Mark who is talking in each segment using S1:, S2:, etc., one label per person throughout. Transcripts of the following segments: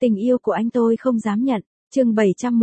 S1: Tình yêu của anh tôi không dám nhận. Chương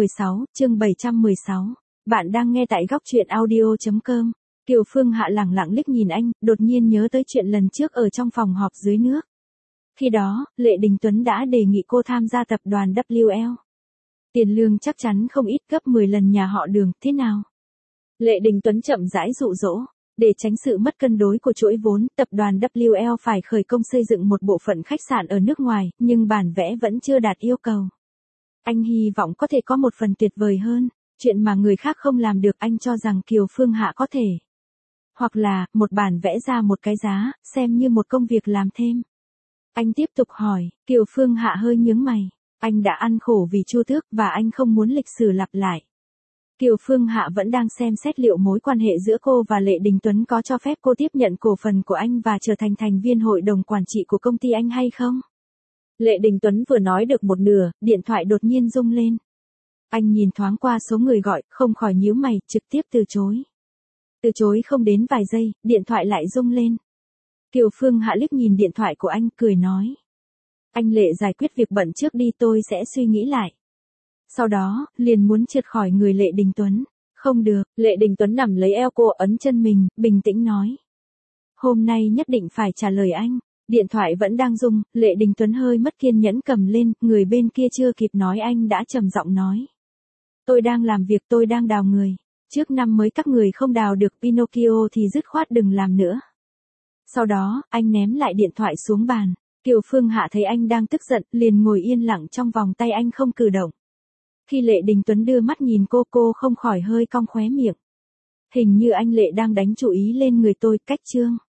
S1: 716. Bạn đang nghe tại góc truyện audio.com. Kiều Phương Hạ lẳng lặng liếc nhìn anh, đột nhiên nhớ tới chuyện lần trước ở trong phòng họp dưới nước. Khi đó, Lệ Đình Tuấn đã đề nghị cô tham gia tập đoàn WL. Tiền lương chắc chắn không ít, gấp 10 lần nhà họ Đường, thế nào? Lệ Đình Tuấn chậm rãi dụ dỗ. Để tránh sự mất cân đối của chuỗi vốn, tập đoàn WL phải khởi công xây dựng một bộ phận khách sạn ở nước ngoài, nhưng bản vẽ vẫn chưa đạt yêu cầu. Anh hy vọng có thể có một phần tuyệt vời hơn, chuyện mà người khác không làm được. Anh cho rằng Kiều Phương Hạ có thể. Hoặc là, một bản vẽ ra một cái giá, xem như một công việc làm thêm. Anh tiếp tục hỏi, Kiều Phương Hạ hơi nhướng mày. Anh đã ăn khổ vì Chu Tước và anh không muốn lịch sử lặp lại. Kiều Phương Hạ vẫn đang xem xét liệu mối quan hệ giữa cô và Lệ Đình Tuấn có cho phép cô tiếp nhận cổ phần của anh và trở thành thành viên hội đồng quản trị của công ty anh hay không. Lệ Đình Tuấn vừa nói được một nửa, điện thoại đột nhiên rung lên. Anh nhìn thoáng qua số người gọi, không khỏi nhíu mày, trực tiếp từ chối. Từ chối không đến vài giây, điện thoại lại rung lên. Kiều Phương Hạ liếc nhìn điện thoại của anh, cười nói. Anh Lệ giải quyết việc bận trước đi, tôi sẽ suy nghĩ lại. Sau đó, liền muốn trượt khỏi người Lệ Đình Tuấn. Không được, Lệ Đình Tuấn nằm lấy eo cô, ấn chân mình, bình tĩnh nói. Hôm nay nhất định phải trả lời anh. Điện thoại vẫn đang rung, Lệ Đình Tuấn hơi mất kiên nhẫn cầm lên, người bên kia chưa kịp nói anh đã trầm giọng nói. Tôi đang làm việc, tôi đang đào người. Trước năm mới các người không đào được Pinocchio thì dứt khoát đừng làm nữa. Sau đó, anh ném lại điện thoại xuống bàn. Kiều Phương Hạ thấy anh đang tức giận, liền ngồi yên lặng trong vòng tay anh không cử động. Khi Lệ Đình Tuấn đưa mắt nhìn cô không khỏi hơi cong khóe miệng. Hình như anh Lệ đang đánh chú ý lên người tôi, cách chương.